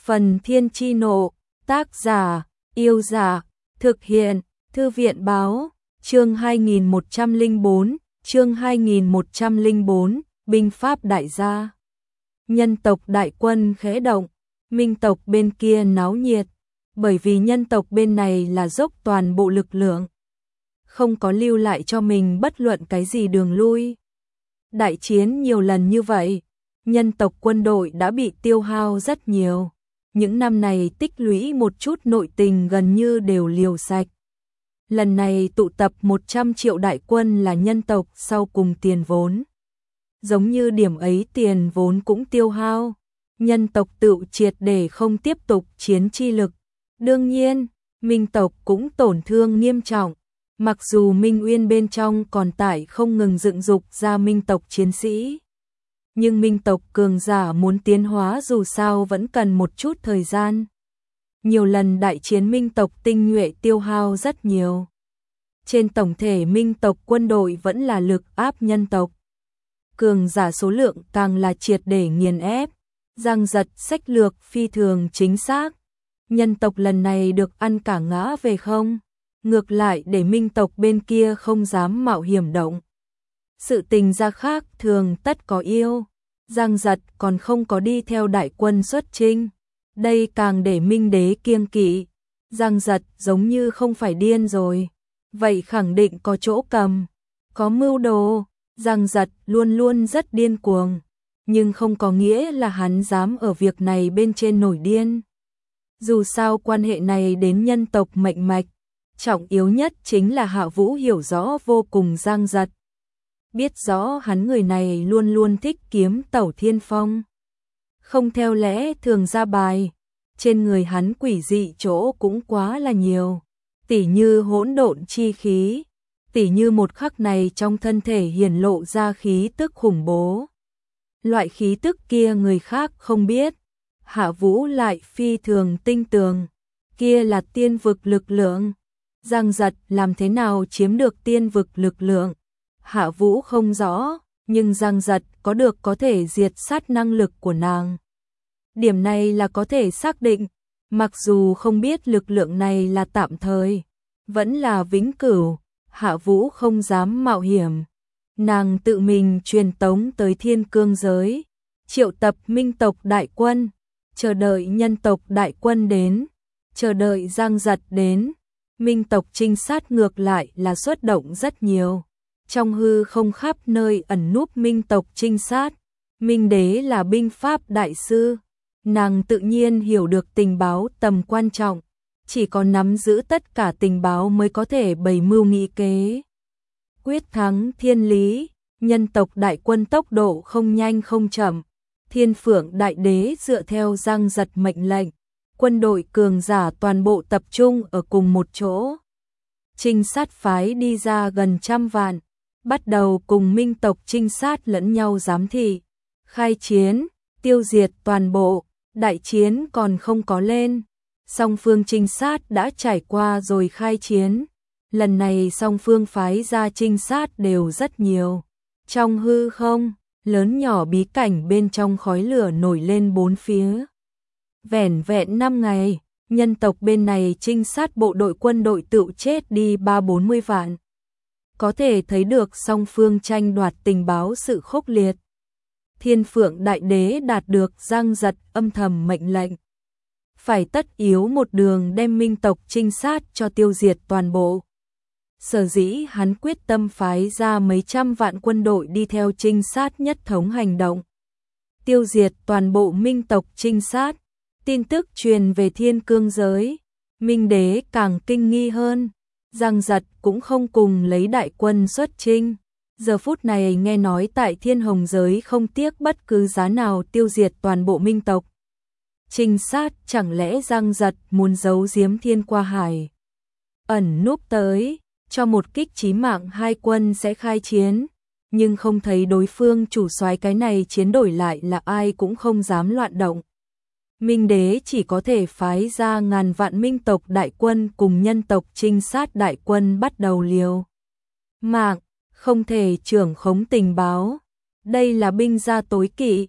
Phần Thiên Chi Nộ, tác giả, Yêu Giả, thực hiện, Thư viện Báo, chương 2104, binh pháp đại gia. Nhân tộc đại quân khẽ động, minh tộc bên kia náo nhiệt, bởi vì nhân tộc bên này là dốc toàn bộ lực lượng, không có lưu lại cho mình bất luận cái gì đường lui. Đại chiến nhiều lần như vậy, nhân tộc quân đội đã bị tiêu hao rất nhiều. Những năm này tích lũy một chút nội tình gần như đều liều sạch. Lần này tụ tập 100 triệu đại quân là nhân tộc sau cùng tiền vốn. Giống như điểm ấy tiền vốn cũng tiêu hao, nhân tộc tự triệt để không tiếp tục chiến chi lực. Đương nhiên, minh tộc cũng tổn thương nghiêm trọng. Mặc dù Minh Uyên bên trong còn tại không ngừng dựng dục ra minh tộc chiến sĩ, nhưng minh tộc cường giả muốn tiến hóa dù sao vẫn cần một chút thời gian. Nhiều lần đại chiến minh tộc tinh nhuệ tiêu hao rất nhiều. Trên tổng thể minh tộc quân đội vẫn là lực áp nhân tộc. Cường giả số lượng càng là triệt để nghiền ép. Giang Giật sách lược phi thường chính xác. Nhân tộc lần này được ăn cả ngã về không. Ngược lại để minh tộc bên kia không dám mạo hiểm động. Sự tình ra khác thường tất có yêu. Giang Giật còn không có đi theo đại quân xuất chinh. Đây càng để minh đế kiêng kỵ. Giang Giật giống như không phải điên rồi. Vậy khẳng định có chỗ cầm. Có mưu đồ. Giang Giật luôn luôn rất điên cuồng. Nhưng không có nghĩa là hắn dám ở việc này bên trên nổi điên. Dù sao quan hệ này đến nhân tộc mệnh mạch. Trọng yếu nhất chính là Hạ Vũ hiểu rõ vô cùng Giang Giật. Biết rõ hắn người này luôn luôn thích kiếm tẩu thiên phong. Không theo lẽ thường ra bài. Trên người hắn quỷ dị chỗ cũng quá là nhiều. Tỉ như hỗn độn chi khí. Tỉ như một khắc này trong thân thể hiển lộ ra khí tức khủng bố. Loại khí tức kia người khác không biết. Hạ Vũ lại phi thường tinh tường. Kia là tiên vực lực lượng. Giang Giật làm thế nào chiếm được tiên vực lực lượng? Hạ Vũ không rõ, nhưng Giang Giật có được có thể diệt sát năng lực của nàng. Điểm này là có thể xác định, mặc dù không biết lực lượng này là tạm thời, vẫn là vĩnh cửu, Hạ Vũ không dám mạo hiểm. Nàng tự mình truyền tống tới Thiên Cương giới, triệu tập minh tộc đại quân, chờ đợi nhân tộc đại quân đến, chờ đợi Giang Giật đến. Minh tộc trinh sát ngược lại là xuất động rất nhiều. Trong hư không khắp nơi ẩn núp minh tộc trinh sát. Minh đế là binh pháp đại sư. Nàng tự nhiên hiểu được tình báo tầm quan trọng. Chỉ có nắm giữ tất cả tình báo mới có thể bày mưu nghị kế. Quyết thắng thiên lý. Nhân tộc đại quân tốc độ không nhanh không chậm. Thiên Phượng đại đế dựa theo Giang Giật mệnh lệnh. Quân đội cường giả toàn bộ tập trung ở cùng một chỗ. Trinh sát phái đi ra gần 100 vạn, bắt đầu cùng minh tộc trinh sát lẫn nhau giám thị. Khai chiến, tiêu diệt toàn bộ, đại chiến còn không có lên. Song phương trinh sát đã trải qua rồi khai chiến. Lần này song phương phái ra trinh sát đều rất nhiều. Trong hư không, lớn nhỏ bí cảnh bên trong khói lửa nổi lên bốn phía. Vẻn vẹn 5 ngày, nhân tộc bên này trinh sát bộ đội quân đội tự chết đi 30-40 vạn. Có thể thấy được song phương tranh đoạt tình báo sự khốc liệt. Thiên Phượng đại đế đạt được Giang Giật âm thầm mệnh lệnh. Phải tất yếu một đường đem minh tộc trinh sát cho tiêu diệt toàn bộ. Sở dĩ hắn quyết tâm phái ra mấy trăm vạn quân đội đi theo trinh sát nhất thống hành động. Tiêu diệt toàn bộ minh tộc trinh sát. Tin tức truyền về Thiên Cương giới, minh đế càng kinh nghi hơn. Giang Giật cũng không cùng lấy đại quân xuất chinh. Giờ phút này nghe nói tại Thiên Hồng giới không tiếc bất cứ giá nào tiêu diệt toàn bộ minh tộc. Trinh sát chẳng lẽ Giang Giật muốn giấu giếm Thiên Qua Hải. Ẩn núp tới, cho một kích chí mạng hai quân sẽ khai chiến. Nhưng không thấy đối phương chủ soái cái này chiến đổi lại là ai cũng không dám loạn động. Minh đế chỉ có thể phái ra ngàn vạn minh tộc đại quân cùng nhân tộc trinh sát đại quân bắt đầu liều mạng, không thể trưởng khống tình báo. Đây là binh gia tối kỵ.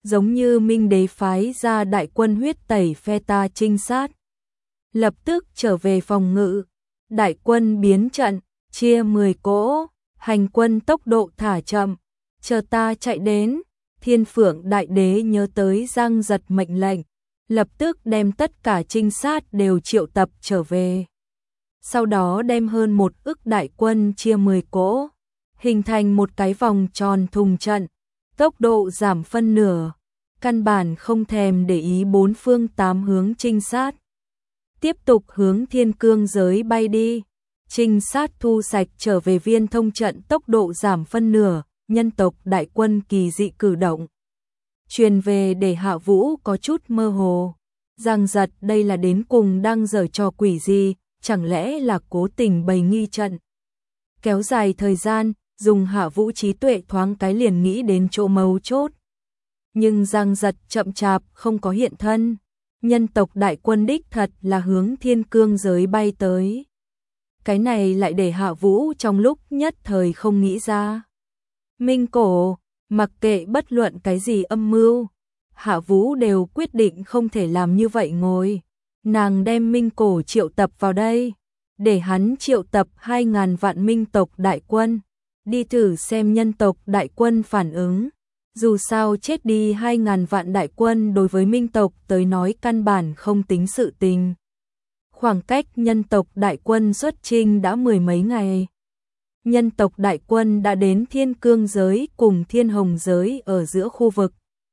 giống như Minh Đế phái ra đại quân huyết tẩy phe ta trinh sát. Lập tức trở về phòng ngự, đại quân biến trận, chia 10 cỗ, hành quân tốc độ thả chậm, chờ ta chạy đến. Thiên Phượng Đại Đế nhớ tới Giang Giật mệnh lệnh, lập tức đem tất cả trinh sát đều triệu tập trở về. Sau đó đem hơn 1 ức đại quân chia 10 cỗ, hình thành một cái vòng tròn thùng trận, tốc độ giảm phân nửa, căn bản không thèm để ý 4 phương 8 hướng trinh sát. Tiếp tục hướng Thiên Cương giới bay đi, trinh sát thu sạch trở về Viên Thông trận tốc độ giảm phân nửa, nhân tộc đại quân kỳ dị cử động. Truyền về để Hạ Vũ có chút mơ hồ. Giang Giật đây là đến cùng đang giở trò quỷ gì, chẳng lẽ là cố tình bày nghi trận. Kéo dài thời gian, dùng Hạ Vũ trí tuệ thoáng cái liền nghĩ đến chỗ mấu chốt. Nhưng Giang Giật chậm chạp không có hiện thân. Nhân tộc đại quân đích thật là hướng Thiên Cương giới bay tới. Cái này lại để Hạ Vũ trong lúc nhất thời không nghĩ ra. Minh Cổ, mặc kệ bất luận cái gì âm mưu, Hạ Vũ đều quyết định không thể làm như vậy ngồi. Nàng đem Minh Cổ triệu tập vào đây, để hắn triệu tập 2.000 vạn minh tộc đại quân, đi thử xem nhân tộc đại quân phản ứng. Dù sao chết đi 2.000 vạn đại quân đối với minh tộc tới nói căn bản không tính sự tình. Khoảng cách nhân tộc đại quân xuất chinh đã 10 mấy ngày. Nhân tộc đại quân đã đến Thiên Cương giới cùng Thiên Hồng giới ở giữa khu vực.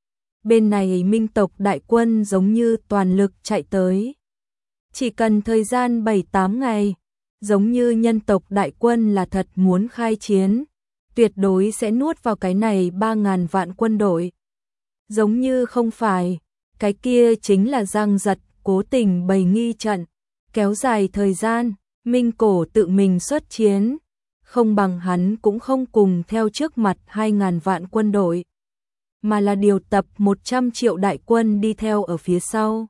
Bên này minh tộc đại quân giống như toàn lực chạy tới. Chỉ cần thời gian 7-8 ngày, giống như nhân tộc đại quân là thật muốn khai chiến, tuyệt đối sẽ nuốt vào cái này 3.000 vạn quân đội. Giống như không phải, cái kia chính là Giang Giật cố tình bày nghi trận, kéo dài thời gian, Minh Cổ tự mình xuất chiến. Không bằng hắn cũng không cùng theo trước mặt 2.000 vạn quân đội, mà là điều tập 100 triệu đại quân đi theo ở phía sau.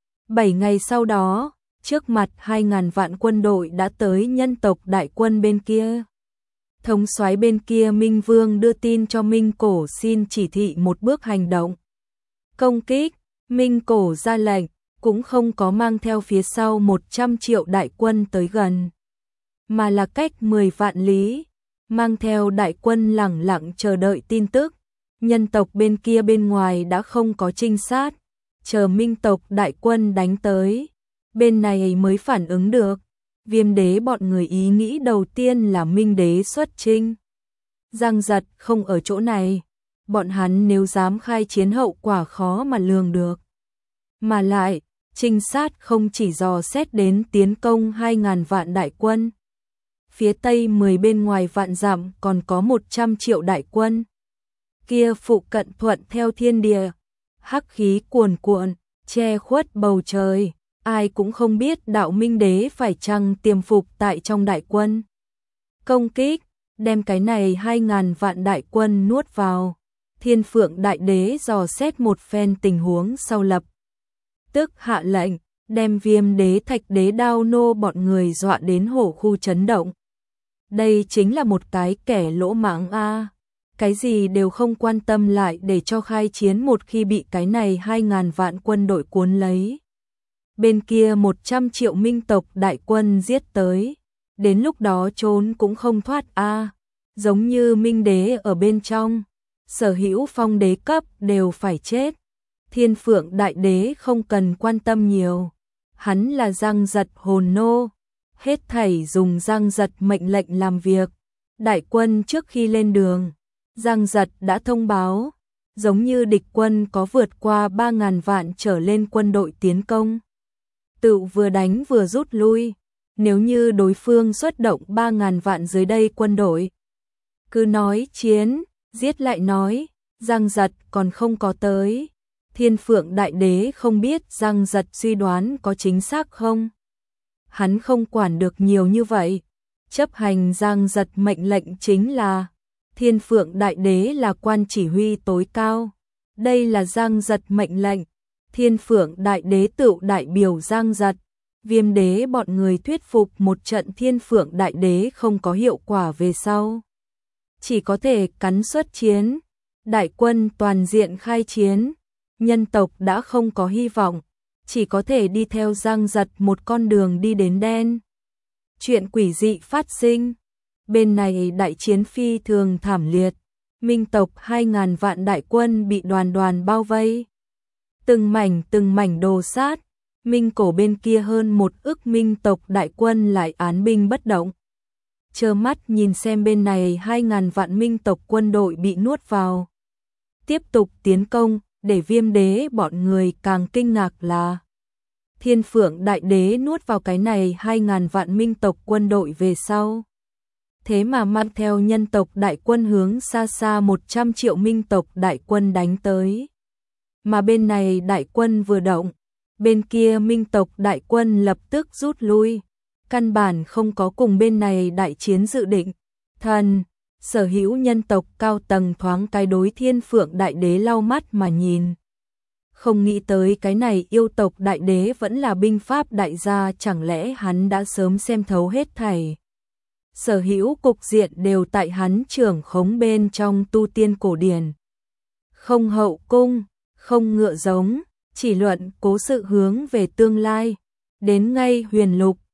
7 ngày sau đó, trước mặt 2.000 vạn quân đội đã tới nhân tộc đại quân bên kia. Thống soái bên kia Minh Vương đưa tin cho Minh Cổ xin chỉ thị một bước hành động. Công kích, Minh Cổ ra lệnh, cũng không có mang theo phía sau 100 triệu đại quân tới gần, mà là cách 10 vạn lý, mang theo đại quân lẳng lặng chờ đợi tin tức. Nhân tộc bên kia bên ngoài đã không có trinh sát, chờ minh tộc đại quân đánh tới, bên này mới phản ứng được. Viêm đế bọn người ý nghĩ đầu tiên là Minh Đế xuất chinh. Giang Giật không ở chỗ này, bọn hắn nếu dám khai chiến hậu quả khó mà lường được. Mà lại, trinh sát không chỉ dò xét đến tiến công 2.000 vạn đại quân. Phía tây 10 bên ngoài vạn dặm còn có 100 triệu đại quân. Kia phụ cận thuận theo thiên địa, hắc khí cuồn cuộn, che khuất bầu trời. Ai cũng không biết đạo Minh Đế phải chăng tiềm phục tại trong đại quân. Công kích, đem cái này 2.000 vạn đại quân nuốt vào. Thiên Phượng Đại Đế dò xét một phen tình huống sau lập tức hạ lệnh, đem Viêm Đế, Thạch Đế, Đao Nô bọn người dọa đến hổ khu chấn động. Đây chính là một cái kẻ lỗ mãng a, cái gì đều không quan tâm lại để cho khai chiến một khi bị cái này 2.000 vạn quân đội cuốn lấy. Bên kia 100 triệu minh tộc đại quân giết tới, đến lúc đó trốn cũng không thoát a, giống như Minh Đế ở bên trong, sở hữu phong đế cấp đều phải chết. Thiên Phượng Đại Đế không cần quan tâm nhiều, hắn là Giang Giật hồn nô, hết thảy dùng Giang Giật mệnh lệnh làm việc. Đại quân trước khi lên đường, Giang Giật đã thông báo, giống như địch quân có vượt qua 3.000 vạn trở lên quân đội tiến công. Tự vừa đánh vừa rút lui, nếu như đối phương xuất động 3.000 vạn dưới đây quân đội. Cứ nói chiến, giết lại nói, Giang Giật còn không có tới. Thiên Phượng Đại Đế không biết Giang Giật suy đoán có chính xác không. Hắn không quản được nhiều như vậy, chấp hành Giang Giật mệnh lệnh chính là Thiên Phượng Đại Đế là quan chỉ huy tối cao. Đây là Giang Giật mệnh lệnh. Thiên Phượng Đại Đế tự đại biểu Giang Giật. Viêm Đế bọn người thuyết phục một trận Thiên Phượng Đại Đế không có hiệu quả về sau, chỉ có thể cắn xuất chiến. Đại quân toàn diện khai chiến, nhân tộc đã không có hy vọng, chỉ có thể đi theo Giang Giật một con đường đi đến đen. Chuyện quỷ dị phát sinh, bên này đại chiến phi thường thảm liệt, Minh tộc 2.000 vạn đại quân bị đoàn đoàn bao vây. Từng mảnh đồ sát, Minh cổ bên kia hơn 1 ức Minh tộc đại quân lại án binh bất động. Trơ mắt nhìn xem bên này 2.000 vạn Minh tộc quân đội bị nuốt vào. Tiếp tục tiến công, để Viêm đế bọn người càng kinh ngạc là Thiên Phượng Đại Đế nuốt vào cái này 2.000 vạn Minh tộc quân đội về sau. Thế mà mang theo nhân tộc đại quân hướng xa xa 100 triệu Minh tộc đại quân đánh tới. Mà bên này đại quân vừa động, bên kia Minh tộc đại quân lập tức rút lui. Căn bản không có cùng bên này đại chiến dự định. Sở hữu nhân tộc cao tầng thoáng cái đối Thiên Phượng Đại Đế lau mắt mà nhìn. Không nghĩ tới cái này yêu tộc đại đế vẫn là binh pháp đại gia, chẳng lẽ hắn đã sớm xem thấu hết thảy. Sở hữu cục diện đều tại hắn trưởng khống bên trong tu tiên cổ điển. Không hậu cung, không ngựa giống, chỉ luận cố sự hướng về tương lai. Đến ngay huyền lục,